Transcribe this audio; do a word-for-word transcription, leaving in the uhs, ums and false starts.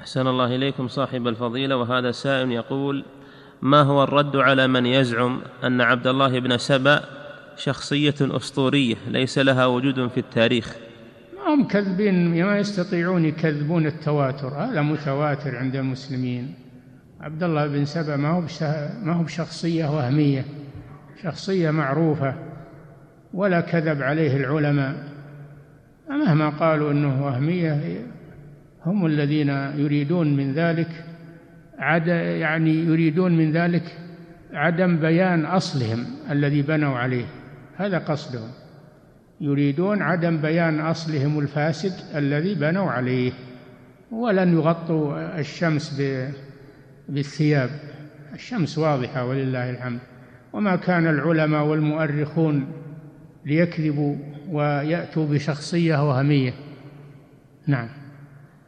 أحسن الله إليكم صاحب الفضيلة. وهذا سائل يقول: ما هو الرد على من يزعم أن عبد الله بن سبأ شخصية أسطورية ليس لها وجود في التاريخ؟ هم كذبين، ما يستطيعون يكذبون التواتر، هذا متواتر عند المسلمين. عبد الله بن سبأ ما هو ما هو بشخصية وهمية، شخصية معروفة ولا كذب عليه العلماء. مهما قالوا أنه وهمية هم الذين يريدون من ذلك عد يعني يريدون من ذلك عدم بيان أصلهم الذي بنوا عليه، هذا قصدهم، يريدون عدم بيان أصلهم الفاسد الذي بنوا عليه. ولن يغطوا الشمس بالثياب، الشمس واضحة ولله الحمد. وما كان العلماء والمؤرخون ليكذبوا ويأتوا بشخصية وهمية. نعم.